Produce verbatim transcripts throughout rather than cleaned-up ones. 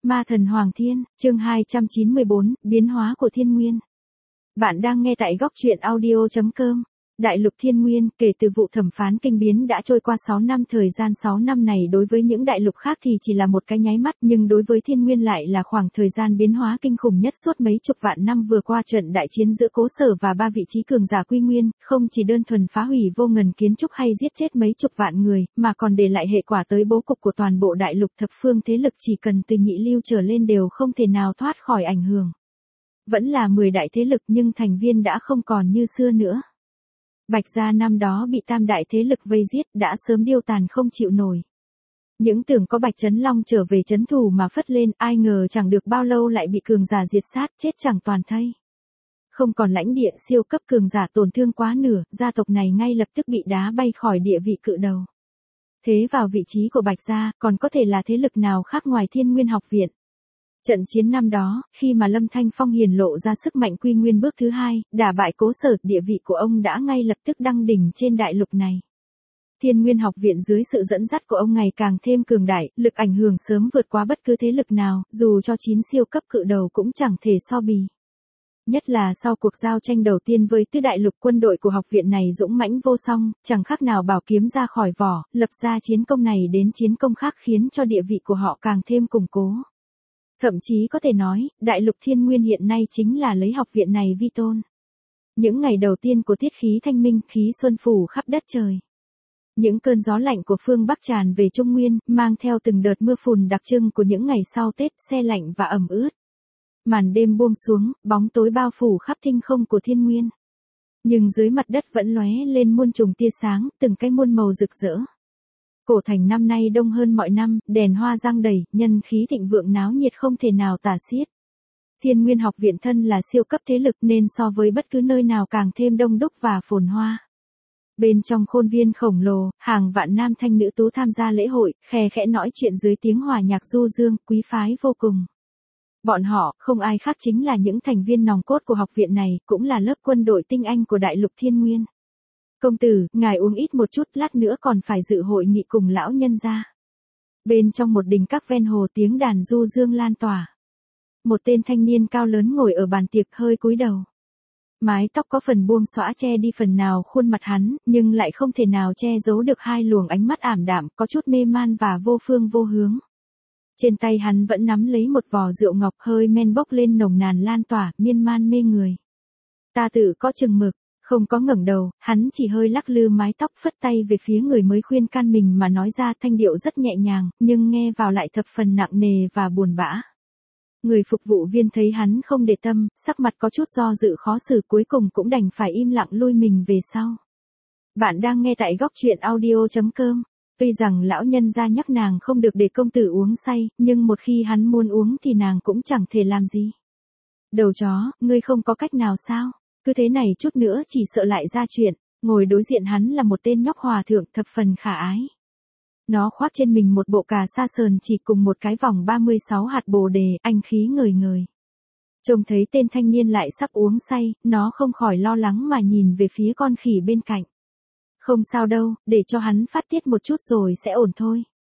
Ma thần Hoàng Thiên, chương hai trăm chín mươi bốn, biến hóa của thiên nguyên. Bạn đang nghe tại góc truyện audio chấm com. Đại lục thiên nguyên, kể từ vụ thẩm phán kinh biến đã trôi qua sáu năm, thời gian sáu năm này đối với những đại lục khác thì chỉ là một cái nháy mắt, nhưng đối với thiên nguyên lại là khoảng thời gian biến hóa kinh khủng nhất suốt mấy chục vạn năm vừa qua. Trận đại chiến giữa Cố Sở và ba vị trí cường giả quy nguyên, không chỉ đơn thuần phá hủy vô ngần kiến trúc hay giết chết mấy chục vạn người, mà còn để lại hệ quả tới bố cục của toàn bộ đại lục thập phương thế lực, chỉ cần từ nhị lưu trở lên đều không thể nào thoát khỏi ảnh hưởng. Vẫn là mười đại thế lực nhưng thành viên đã không còn như xưa nữa. Bạch gia năm đó bị tam đại thế lực vây giết đã sớm điêu tàn không chịu nổi. Những tưởng có Bạch Chấn Long trở về trấn thủ mà phất lên, ai ngờ chẳng được bao lâu lại bị cường giả diệt sát, chết chẳng toàn thây. Không còn lãnh địa, siêu cấp cường giả tổn thương quá nửa, gia tộc này ngay lập tức bị đá bay khỏi địa vị cự đầu. Thế vào vị trí của Bạch gia, còn có thể là thế lực nào khác ngoài Thiên Nguyên Học Viện. Trận chiến năm đó, khi mà Lâm Thanh Phong hiển lộ ra sức mạnh quy nguyên bước thứ hai, đả bại Cố Sở, địa vị của ông đã ngay lập tức đăng đỉnh trên đại lục này. Thiên Nguyên Học Viện dưới sự dẫn dắt của ông ngày càng thêm cường đại, lực ảnh hưởng sớm vượt qua bất cứ thế lực nào, dù cho chín siêu cấp cự đầu cũng chẳng thể so bì. Nhất là sau cuộc giao tranh đầu tiên với tứ đại lục, quân đội của học viện này dũng mãnh vô song, chẳng khác nào bảo kiếm ra khỏi vỏ, lập ra chiến công này đến chiến công khác khiến cho địa vị của họ càng thêm củng cố. Thậm chí có thể nói, đại lục thiên nguyên hiện nay chính là lấy học viện này vi tôn. Những ngày đầu tiên của tiết khí thanh minh, khí xuân phủ khắp đất trời. Những cơn gió lạnh của phương Bắc tràn về Trung Nguyên, mang theo từng đợt mưa phùn đặc trưng của những ngày sau Tết, se lạnh và ẩm ướt. Màn đêm buông xuống, bóng tối bao phủ khắp thinh không của thiên nguyên. Nhưng dưới mặt đất vẫn lóe lên muôn trùng tia sáng, từng cái muôn màu rực rỡ. Cổ thành năm nay đông hơn mọi năm, đèn hoa giăng đầy, nhân khí thịnh vượng náo nhiệt không thể nào tả xiết. Thiên Nguyên Học Viện thân là siêu cấp thế lực nên so với bất cứ nơi nào càng thêm đông đúc và phồn hoa. Bên trong khuôn viên khổng lồ, hàng vạn nam thanh nữ tú tham gia lễ hội, khe khẽ nói chuyện dưới tiếng hòa nhạc du dương, quý phái vô cùng. Bọn họ, không ai khác chính là những thành viên nòng cốt của học viện này, cũng là lớp quân đội tinh anh của đại lục thiên nguyên. Công tử, ngài uống ít một chút, lát nữa còn phải dự hội nghị cùng lão nhân gia. Bên trong một đình các ven hồ, tiếng đàn du dương lan tỏa. Một tên thanh niên cao lớn ngồi ở bàn tiệc hơi cúi đầu. Mái tóc có phần buông xõa che đi phần nào khuôn mặt hắn, nhưng lại không thể nào che giấu được hai luồng ánh mắt ảm đạm, có chút mê man và vô phương vô hướng. Trên tay hắn vẫn nắm lấy một vò rượu ngọc, hơi men bốc lên nồng nàn lan tỏa, miên man mê người. Ta tự có chừng mực. Không có ngẩng đầu, hắn chỉ hơi lắc lư mái tóc, phất tay về phía người mới khuyên can mình mà nói ra, thanh điệu rất nhẹ nhàng, nhưng nghe vào lại thập phần nặng nề và buồn bã. Người phục vụ viên thấy hắn không để tâm, sắc mặt có chút do dự khó xử, cuối cùng cũng đành phải im lặng lui mình về sau. Bạn đang nghe tại góc truyện audio chấm com. Tuy rằng lão nhân gia nhắc nàng không được để công tử uống say, nhưng một khi hắn muốn uống thì nàng cũng chẳng thể làm gì. Đầu chó, ngươi không có cách nào sao? Cứ thế này chút nữa chỉ sợ lại ra chuyện. Ngồi đối diện hắn là một tên nhóc hòa thượng thập phần khả ái. Nó khoác trên mình một bộ cà sa sờn chỉ cùng một cái vòng ba mươi sáu hạt bồ đề, anh khí ngời ngời. Trông thấy tên thanh niên lại sắp uống say, nó không khỏi lo lắng mà nhìn về phía con khỉ bên cạnh. Không sao đâu, để cho hắn phát tiết một chút rồi sẽ ổn thôi.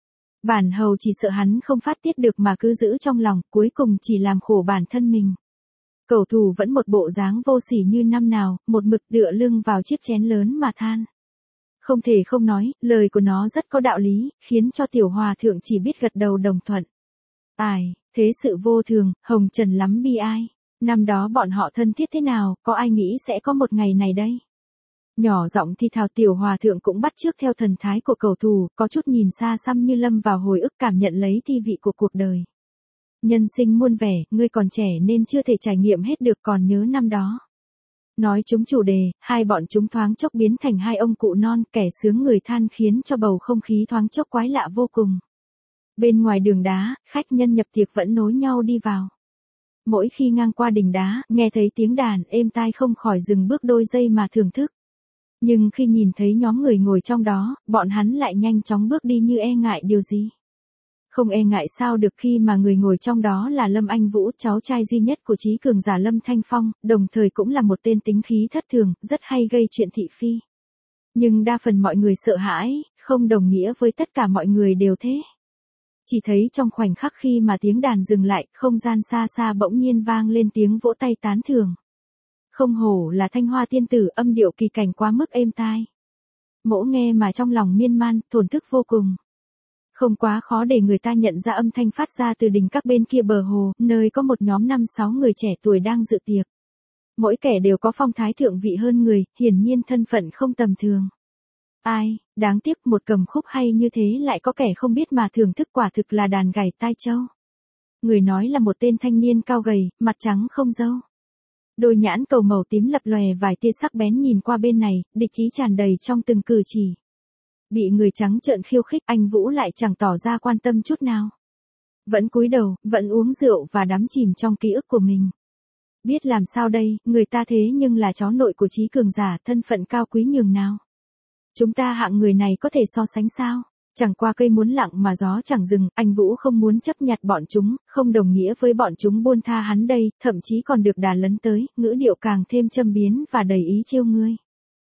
Bản hầu chỉ sợ hắn không phát tiết được mà cứ giữ trong lòng, cuối cùng chỉ làm khổ bản thân mình. Cẩu thù vẫn một bộ dáng vô sỉ như năm nào, một mực tựa lưng vào chiếc chén lớn mà than. Không thể không nói, lời của nó rất có đạo lý, khiến cho tiểu hòa thượng chỉ biết gật đầu đồng thuận. Ai, thế sự vô thường, hồng trần lắm bi ai. Năm đó bọn họ thân thiết thế nào, có ai nghĩ sẽ có một ngày này đây. Nhỏ giọng thì thào, tiểu hòa thượng cũng bắt chước theo thần thái của cẩu thù, có chút nhìn xa xăm như lâm vào hồi ức, cảm nhận lấy thi vị của cuộc đời. Nhân sinh muôn vẻ, ngươi còn trẻ nên chưa thể trải nghiệm hết được, còn nhớ năm đó. Nói chúng chủ đề, hai bọn chúng thoáng chốc biến thành hai ông cụ non, kẻ sướng người than, khiến cho bầu không khí thoáng chốc quái lạ vô cùng. Bên ngoài đường đá, khách nhân nhập tiệc vẫn nối nhau đi vào. Mỗi khi ngang qua đình đá, nghe thấy tiếng đàn êm tai không khỏi dừng bước đôi giây mà thưởng thức. Nhưng khi nhìn thấy nhóm người ngồi trong đó, bọn hắn lại nhanh chóng bước đi như e ngại điều gì. Không e ngại sao được khi mà người ngồi trong đó là Lâm Anh Vũ, cháu trai duy nhất của trí cường giả Lâm Thanh Phong, đồng thời cũng là một tên tính khí thất thường, rất hay gây chuyện thị phi. Nhưng đa phần mọi người sợ hãi, không đồng nghĩa với tất cả mọi người đều thế. Chỉ thấy trong khoảnh khắc khi mà tiếng đàn dừng lại, không gian xa xa bỗng nhiên vang lên tiếng vỗ tay tán thưởng. Không hổ là Thanh Hoa tiên tử, âm điệu kỳ cảnh quá mức êm tai. Mỗ nghe mà trong lòng miên man, thổn thức vô cùng. Không quá khó để người ta nhận ra âm thanh phát ra từ đỉnh các bên kia bờ hồ, nơi có một nhóm năm sáu người trẻ tuổi đang dự tiệc. Mỗi kẻ đều có phong thái thượng vị hơn người, hiển nhiên thân phận không tầm thường. Ai, đáng tiếc một cầm khúc hay như thế lại có kẻ không biết mà thưởng thức, quả thực là đàn gảy tai châu. Người nói là một tên thanh niên cao gầy, mặt trắng không râu. Đôi nhãn cầu màu tím lập lòe vài tia sắc bén nhìn qua bên này, địch ý tràn đầy trong từng cử chỉ. Bị người trắng trợn khiêu khích, anh Vũ lại chẳng tỏ ra quan tâm chút nào. Vẫn cúi đầu, vẫn uống rượu và đắm chìm trong ký ức của mình. Biết làm sao đây, người ta thế nhưng là cháu nội của Trí Cường giả, thân phận cao quý nhường nào. Chúng ta hạng người này có thể so sánh sao? Chẳng qua cây muốn lặng mà gió chẳng dừng, anh Vũ không muốn chấp nhặt bọn chúng, không đồng nghĩa với bọn chúng buông tha hắn đây, thậm chí còn được đà lấn tới, ngữ điệu càng thêm châm biếm và đầy ý trêu ngươi.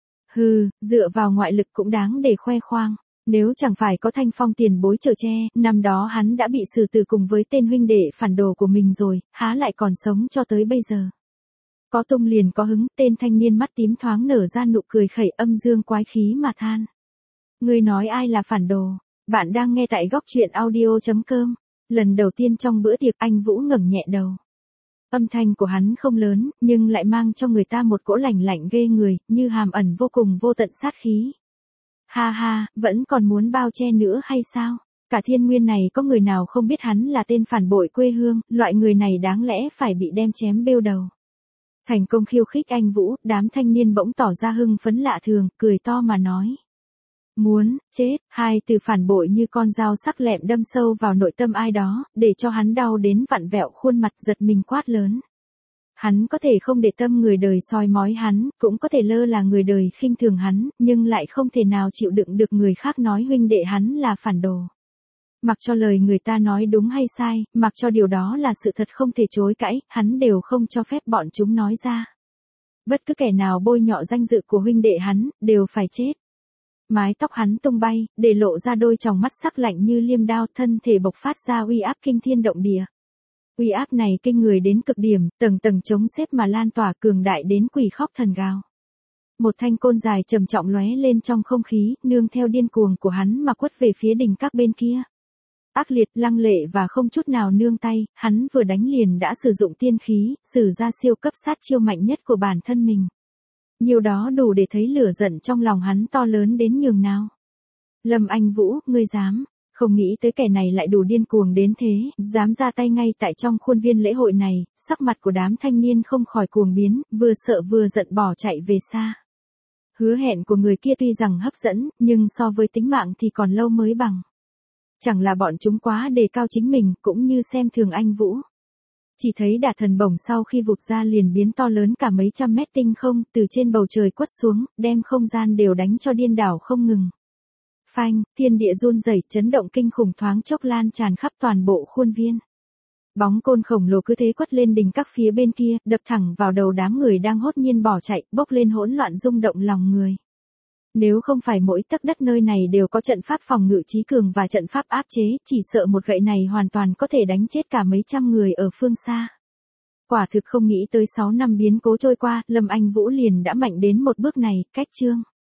Hừ, dựa vào ngoại lực cũng đáng để khoe khoang. Nếu chẳng phải có Thanh Phong tiền bối chở che, năm đó hắn đã bị xử tử cùng với tên huynh đệ phản đồ của mình rồi, há lại còn sống cho tới bây giờ. Có tung liền có hứng, tên thanh niên mắt tím thoáng nở ra nụ cười khẩy âm dương quái khí mà than. Ngươi nói ai là phản đồ? Bạn đang nghe tại góc truyện audio chấm com. Lần đầu tiên trong bữa tiệc, anh Vũ ngẩng nhẹ đầu. Âm thanh của hắn không lớn, nhưng lại mang cho người ta một cỗ lạnh lạnh ghê người, như hàm ẩn vô cùng vô tận sát khí. Ha ha, vẫn còn muốn bao che nữa hay sao? Cả thiên nguyên này có người nào không biết hắn là tên phản bội quê hương, loại người này đáng lẽ phải bị đem chém bêu đầu. Thành công khiêu khích anh Vũ, đám thanh niên bỗng tỏ ra hưng phấn lạ thường, cười to mà nói. Muốn, chết, hai từ phản bội như con dao sắc lẹm đâm sâu vào nội tâm ai đó, để cho hắn đau đến vặn vẹo khuôn mặt, giật mình quát lớn. Hắn có thể không để tâm người đời soi mói hắn, cũng có thể lơ là người đời khinh thường hắn, nhưng lại không thể nào chịu đựng được người khác nói huynh đệ hắn là phản đồ. Mặc cho lời người ta nói đúng hay sai, mặc cho điều đó là sự thật không thể chối cãi, hắn đều không cho phép bọn chúng nói ra. Bất cứ kẻ nào bôi nhọ danh dự của huynh đệ hắn, đều phải chết. Mái tóc hắn tung bay, để lộ ra đôi tròng mắt sắc lạnh như liêm đao, thân thể bộc phát ra uy áp kinh thiên động địa. Uy áp này kinh người đến cực điểm, tầng tầng chống xếp mà lan tỏa cường đại đến quỷ khóc thần gào. Một thanh côn dài trầm trọng lóe lên trong không khí, nương theo điên cuồng của hắn mà quất về phía đỉnh các bên kia. Ác liệt, lăng lệ và không chút nào nương tay, hắn vừa đánh liền đã sử dụng tiên khí, sử ra siêu cấp sát chiêu mạnh nhất của bản thân mình. Nhiều đó đủ để thấy lửa giận trong lòng hắn to lớn đến nhường nào. Lâm Anh Vũ, ngươi dám, không nghĩ tới kẻ này lại đủ điên cuồng đến thế, dám ra tay ngay tại trong khuôn viên lễ hội này, sắc mặt của đám thanh niên không khỏi cuồng biến, vừa sợ vừa giận bỏ chạy về xa. Hứa hẹn của người kia tuy rằng hấp dẫn, nhưng so với tính mạng thì còn lâu mới bằng. Chẳng là bọn chúng quá đề cao chính mình, cũng như xem thường anh Vũ. Chỉ thấy đả thần bổng sau khi vụt ra liền biến to lớn cả mấy trăm mét tinh không, từ trên bầu trời quất xuống, đem không gian đều đánh cho điên đảo không ngừng. Phanh, thiên địa run rẩy, chấn động kinh khủng thoáng chốc lan tràn khắp toàn bộ khuôn viên. Bóng côn khổng lồ cứ thế quất lên đỉnh các phía bên kia, đập thẳng vào đầu đám người đang hốt nhiên bỏ chạy, bốc lên hỗn loạn rung động lòng người. Nếu không phải mỗi tấc đất nơi này đều có trận pháp phòng ngự trí cường và trận pháp áp chế, chỉ sợ một gậy này hoàn toàn có thể đánh chết cả mấy trăm người ở phương xa. Quả thực không nghĩ tới sáu năm biến cố trôi qua, Lâm Anh Vũ liền đã mạnh đến một bước này, cách chương.